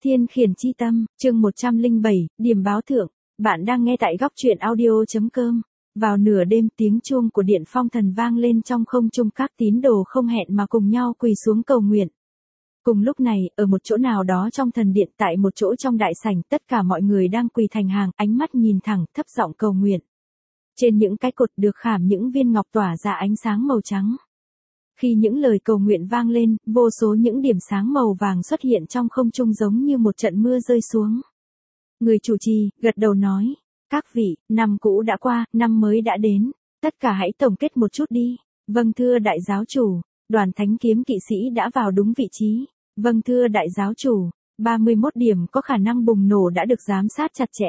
Thiên khiển chi tâm, chương 107, điểm báo thượng. Bạn đang nghe tại góc truyện audio.com. Vào nửa đêm tiếng chuông của điện phong thần vang lên trong không trung, các tín đồ không hẹn mà cùng nhau quỳ xuống cầu nguyện. Cùng lúc này, ở một chỗ nào đó trong thần điện, tại một chỗ trong đại sảnh, tất cả mọi người đang quỳ thành hàng, ánh mắt nhìn thẳng, thấp giọng cầu nguyện. Trên những cái cột được khảm những viên ngọc tỏa ra ánh sáng màu trắng. Khi những lời cầu nguyện vang lên, vô số những điểm sáng màu vàng xuất hiện trong không trung giống như một trận mưa rơi xuống. Người chủ trì gật đầu nói, các vị, năm cũ đã qua, năm mới đã đến, tất cả hãy tổng kết một chút đi. Vâng thưa đại giáo chủ, đoàn thánh kiếm kỵ sĩ đã vào đúng vị trí. Vâng thưa đại giáo chủ, 31 điểm có khả năng bùng nổ đã được giám sát chặt chẽ.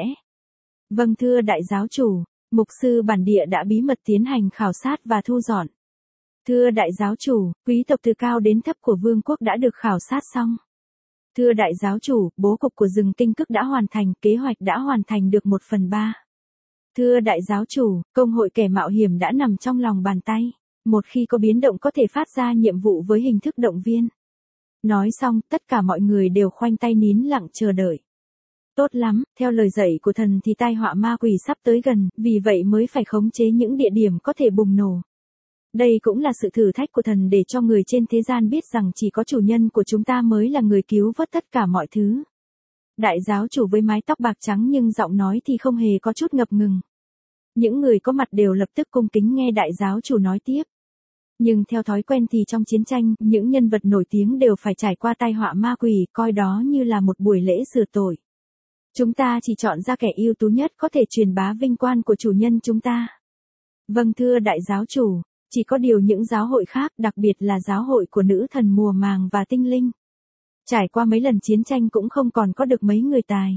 Vâng thưa đại giáo chủ, mục sư bản địa đã bí mật tiến hành khảo sát và thu dọn. Thưa đại giáo chủ, quý tộc từ cao đến thấp của vương quốc đã được khảo sát xong. Thưa đại giáo chủ, bố cục của rừng Kinh Cức đã hoàn thành, kế hoạch đã hoàn thành được 1/3. Thưa đại giáo chủ, công hội kẻ mạo hiểm đã nằm trong lòng bàn tay. Một khi có biến động có thể phát ra nhiệm vụ với hình thức động viên. Nói xong, tất cả mọi người đều khoanh tay nín lặng chờ đợi. Tốt lắm, theo lời dạy của thần thì tai họa ma quỷ sắp tới gần, vì vậy mới phải khống chế những địa điểm có thể bùng nổ. Đây cũng là sự thử thách của thần để cho người trên thế gian biết rằng chỉ có chủ nhân của chúng ta mới là người cứu vớt tất cả mọi thứ. Đại giáo chủ với mái tóc bạc trắng nhưng giọng nói thì không hề có chút ngập ngừng. Những người có mặt đều lập tức cung kính nghe đại giáo chủ nói tiếp. Nhưng theo thói quen thì trong chiến tranh, những nhân vật nổi tiếng đều phải trải qua tai họa ma quỷ, coi đó như là một buổi lễ rửa tội. Chúng ta chỉ chọn ra kẻ ưu tú nhất có thể truyền bá vinh quang của chủ nhân chúng ta. Vâng thưa đại giáo chủ. Chỉ có điều những giáo hội khác, đặc biệt là giáo hội của nữ thần mùa màng và tinh linh. Trải qua mấy lần chiến tranh cũng không còn có được mấy người tài.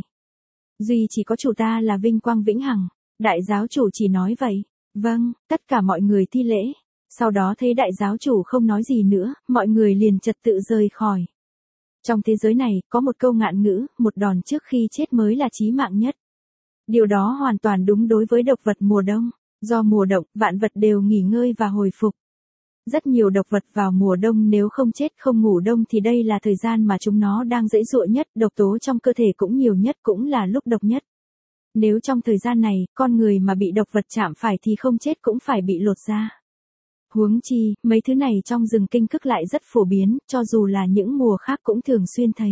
Duy chỉ có chủ ta là vinh quang vĩnh hằng. Đại giáo chủ chỉ nói vậy. Vâng, tất cả mọi người thi lễ. Sau đó thấy đại giáo chủ không nói gì nữa, mọi người liền trật tự rời khỏi. Trong thế giới này, có một câu ngạn ngữ, một đòn trước khi chết mới là chí mạng nhất. Điều đó hoàn toàn đúng đối với độc vật mùa đông. Do mùa đông, vạn vật đều nghỉ ngơi và hồi phục. Rất nhiều độc vật vào mùa đông nếu không chết không ngủ đông thì đây là thời gian mà chúng nó đang giãy giụa nhất, độc tố trong cơ thể cũng nhiều nhất, cũng là lúc độc nhất. Nếu trong thời gian này, con người mà bị độc vật chạm phải thì không chết cũng phải bị lột da. Huống chi, mấy thứ này trong rừng Kinh Cức lại rất phổ biến, cho dù là những mùa khác cũng thường xuyên thấy.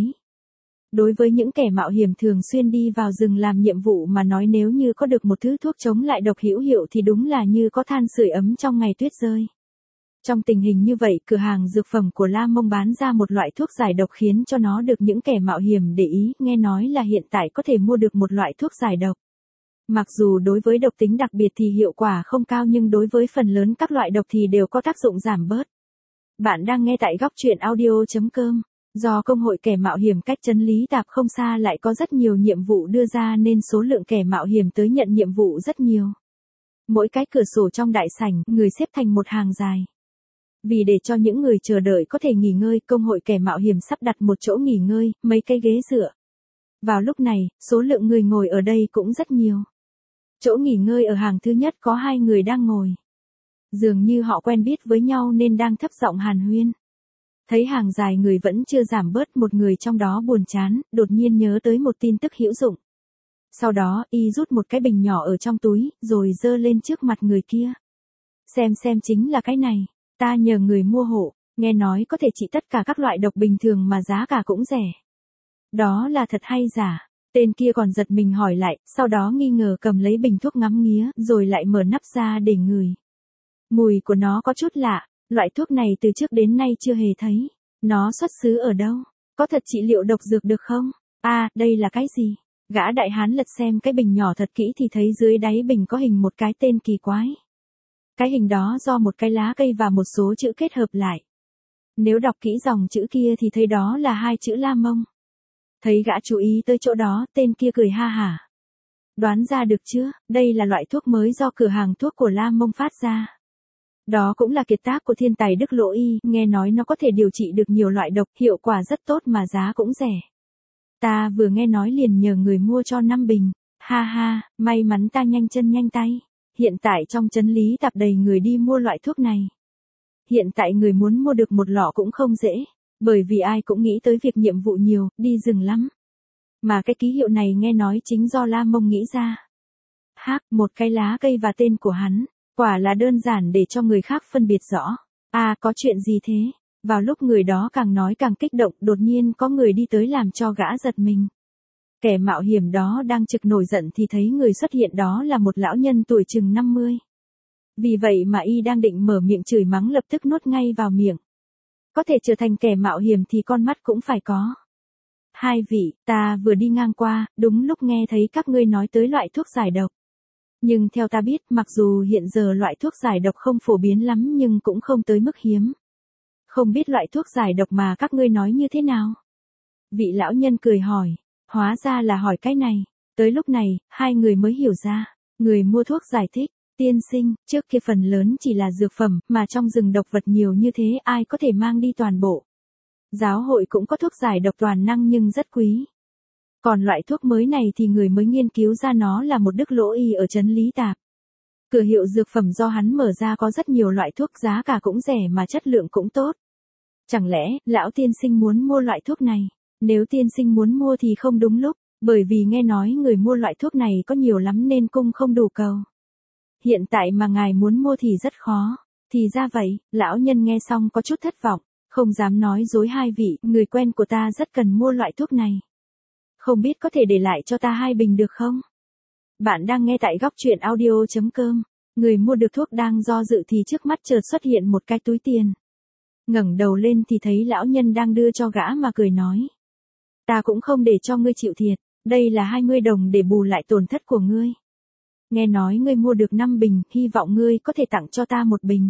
Đối với những kẻ mạo hiểm thường xuyên đi vào rừng làm nhiệm vụ mà nói, nếu như có được một thứ thuốc chống lại độc hữu hiệu thì đúng là như có than sưởi ấm trong ngày tuyết rơi. Trong tình hình như vậy, cửa hàng dược phẩm của La Mông bán ra một loại thuốc giải độc khiến cho nó được những kẻ mạo hiểm để ý, nghe nói là hiện tại có thể mua được một loại thuốc giải độc. Mặc dù đối với độc tính đặc biệt thì hiệu quả không cao, nhưng đối với phần lớn các loại độc thì đều có tác dụng giảm bớt. Bạn đang nghe tại góc truyện audio.com. Do công hội kẻ mạo hiểm cách trấn Lý Tạp không xa lại có rất nhiều nhiệm vụ đưa ra nên số lượng kẻ mạo hiểm tới nhận nhiệm vụ rất nhiều. Mỗi cái cửa sổ trong đại sảnh, người xếp thành một hàng dài. Vì để cho những người chờ đợi có thể nghỉ ngơi, công hội kẻ mạo hiểm sắp đặt một chỗ nghỉ ngơi, mấy cái ghế dựa. Vào lúc này, số lượng người ngồi ở đây cũng rất nhiều. Chỗ nghỉ ngơi ở hàng thứ nhất có 2 người đang ngồi. Dường như họ quen biết với nhau nên đang thấp giọng hàn huyên. Thấy hàng dài người vẫn chưa giảm bớt, một người trong đó buồn chán, đột nhiên nhớ tới một tin tức hữu dụng. Sau đó, y rút một cái bình nhỏ ở trong túi, rồi giơ lên trước mặt người kia. Xem chính là cái này, ta nhờ người mua hộ, nghe nói có thể trị tất cả các loại độc bình thường mà giá cả cũng rẻ. Đó là thật hay giả? Tên kia còn giật mình hỏi lại, sau đó nghi ngờ cầm lấy bình thuốc ngắm nghía, rồi lại mở nắp ra để ngửi. Mùi của nó có chút lạ. Loại thuốc này từ trước đến nay chưa hề thấy. Nó xuất xứ ở đâu? Có thật trị liệu độc dược được không? À, đây là cái gì? Gã đại hán lật xem cái bình nhỏ thật kỹ thì thấy dưới đáy bình có hình một cái tên kỳ quái. Cái hình đó do một cái lá cây và một số chữ kết hợp lại. Nếu đọc kỹ dòng chữ kia thì thấy đó là 2 chữ La Mông. Thấy gã chú ý tới chỗ đó, tên kia cười ha hả. Đoán ra được chưa? Đây là loại thuốc mới do cửa hàng thuốc của La Mông phát ra. Đó cũng là kiệt tác của thiên tài Đức Lỗ Y, nghe nói nó có thể điều trị được nhiều loại độc, hiệu quả rất tốt mà giá cũng rẻ. Ta vừa nghe nói liền nhờ người mua cho 5 bình. Ha ha, may mắn ta nhanh chân nhanh tay. Hiện tại trong trấn Lý Tạp đầy người đi mua loại thuốc này. Hiện tại người muốn mua được một lọ cũng không dễ, bởi vì ai cũng nghĩ tới việc nhiệm vụ nhiều, đi rừng lắm. Mà cái ký hiệu này nghe nói chính do La Mông nghĩ ra. Một cái lá cây và tên của hắn, quả là đơn giản để cho người khác phân biệt rõ. Có chuyện gì thế? Vào lúc người đó càng nói càng kích động, đột nhiên có người đi tới làm cho gã giật mình. Kẻ mạo hiểm đó đang trực nổi giận thì thấy người xuất hiện đó là một lão nhân tuổi chừng 50. Vì vậy mà y đang định mở miệng chửi mắng lập tức nuốt ngay vào miệng. Có thể trở thành kẻ mạo hiểm thì con mắt cũng phải có. Hai vị, ta vừa đi ngang qua, đúng lúc nghe thấy các ngươi nói tới loại thuốc giải độc. Nhưng theo ta biết, mặc dù hiện giờ loại thuốc giải độc không phổ biến lắm nhưng cũng không tới mức hiếm. Không biết loại thuốc giải độc mà các ngươi nói như thế nào? Vị lão nhân cười hỏi, hóa ra là hỏi cái này. Tới lúc này, hai người mới hiểu ra. Người mua thuốc giải thích, tiên sinh, trước kia phần lớn chỉ là dược phẩm, mà trong rừng độc vật nhiều như thế ai có thể mang đi toàn bộ. Giáo hội cũng có thuốc giải độc toàn năng nhưng rất quý. Còn loại thuốc mới này thì người mới nghiên cứu ra nó là một đức lỗ y ở trấn Lý Tạp. Cửa hiệu dược phẩm do hắn mở ra có rất nhiều loại thuốc giá cả cũng rẻ mà chất lượng cũng tốt. Chẳng lẽ, lão tiên sinh muốn mua loại thuốc này? Nếu tiên sinh muốn mua thì không đúng lúc, bởi vì nghe nói người mua loại thuốc này có nhiều lắm nên cung không đủ cầu. Hiện tại mà ngài muốn mua thì rất khó. Thì ra vậy, lão nhân nghe xong có chút thất vọng, không dám nói dối hai vị, người quen của ta rất cần mua loại thuốc này. Không biết có thể để lại cho ta 2 bình được không? Bạn đang nghe tại góc truyện audio.com. Người mua được thuốc đang do dự thì trước mắt chợt xuất hiện một cái túi tiền. Ngẩng đầu lên thì thấy lão nhân đang đưa cho gã mà cười nói. Ta cũng không để cho ngươi chịu thiệt, đây là 20 đồng để bù lại tổn thất của ngươi. Nghe nói ngươi mua được 5 bình, hy vọng ngươi có thể tặng cho ta 1 bình.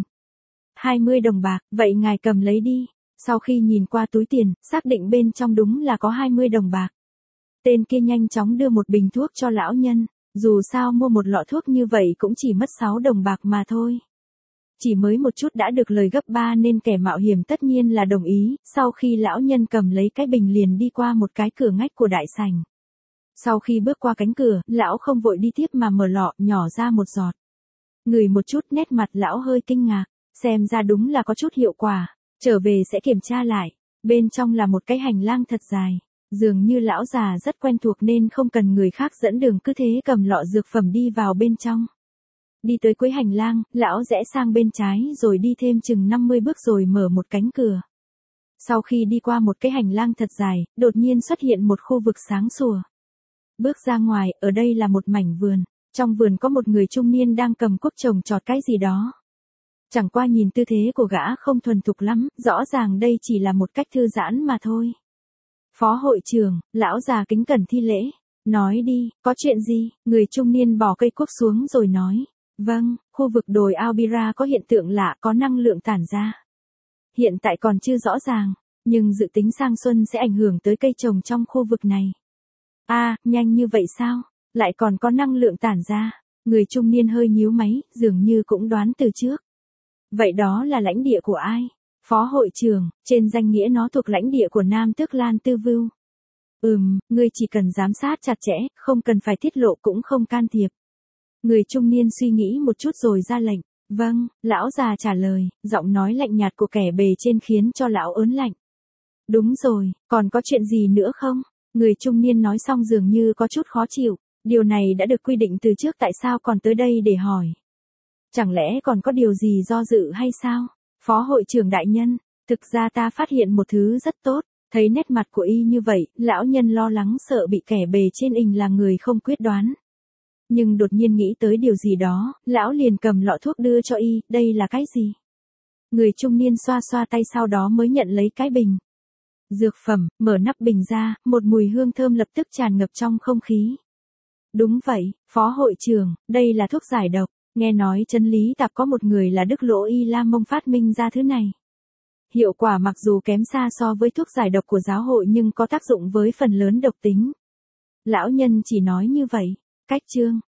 20 đồng bạc, vậy ngài cầm lấy đi. Sau khi nhìn qua túi tiền, xác định bên trong đúng là có 20 đồng bạc. Tên kia nhanh chóng đưa 1 bình thuốc cho lão nhân, dù sao mua một lọ thuốc như vậy cũng chỉ mất 6 đồng bạc mà thôi. Chỉ mới một chút đã được lời gấp 3 nên kẻ mạo hiểm tất nhiên là đồng ý, sau khi lão nhân cầm lấy cái bình liền đi qua một cái cửa ngách của đại sảnh. Sau khi bước qua cánh cửa, lão không vội đi tiếp mà mở lọ, nhỏ ra một giọt. Ngửi một chút nét mặt lão hơi kinh ngạc, xem ra đúng là có chút hiệu quả, trở về sẽ kiểm tra lại. Bên trong là một cái hành lang thật dài, dường như lão già rất quen thuộc nên không cần người khác dẫn đường cứ thế cầm lọ dược phẩm đi vào bên trong. Đi tới cuối hành lang, lão rẽ sang bên trái rồi đi thêm chừng 50 bước rồi mở một cánh cửa. Sau khi đi qua một cái hành lang thật dài, đột nhiên xuất hiện một khu vực sáng sủa. Bước ra ngoài, ở đây là một mảnh vườn. Trong vườn có một người trung niên đang cầm cuốc trồng trọt cái gì đó. Chẳng qua nhìn tư thế của gã không thuần thục lắm, rõ ràng đây chỉ là một cách thư giãn mà thôi. Phó hội trưởng, lão già kính cẩn thi lễ. Nói đi, có chuyện gì? Người trung niên bỏ cây cuốc xuống rồi nói. Vâng, khu vực đồi Albira có hiện tượng lạ, có năng lượng tản ra. Hiện tại còn chưa rõ ràng, nhưng dự tính sang xuân sẽ ảnh hưởng tới cây trồng trong khu vực này. Nhanh như vậy sao? Lại còn có năng lượng tản ra. Người trung niên hơi nhíu máy, dường như cũng đoán từ trước. Vậy đó là lãnh địa của ai? Phó hội trưởng, trên danh nghĩa nó thuộc lãnh địa của Nam Tước Lan Tư Vưu. Ngươi chỉ cần giám sát chặt chẽ, không cần phải tiết lộ cũng không can thiệp. Người trung niên suy nghĩ một chút rồi ra lệnh. Vâng, lão già trả lời, giọng nói lạnh nhạt của kẻ bề trên khiến cho lão ớn lạnh. Đúng rồi, còn có chuyện gì nữa không? Người trung niên nói xong dường như có chút khó chịu. Điều này đã được quy định từ trước tại sao còn tới đây để hỏi. Chẳng lẽ còn có điều gì do dự hay sao? Phó hội trưởng đại nhân, thực ra ta phát hiện một thứ rất tốt. Thấy nét mặt của y như vậy, lão nhân lo lắng sợ bị kẻ bề trên ình là người không quyết đoán. Nhưng đột nhiên nghĩ tới điều gì đó, lão liền cầm lọ thuốc đưa cho y, đây là cái gì? Người trung niên xoa xoa tay sau đó mới nhận lấy cái bình. Dược phẩm, mở nắp bình ra, một mùi hương thơm lập tức tràn ngập trong không khí. Đúng vậy, phó hội trưởng, đây là thuốc giải độc, nghe nói trấn Lý Tạp có một người là Đức Lỗ Y La Mông phát minh ra thứ này. Hiệu quả mặc dù kém xa so với thuốc giải độc của giáo hội nhưng có tác dụng với phần lớn độc tính. Lão nhân chỉ nói như vậy. Cách chương,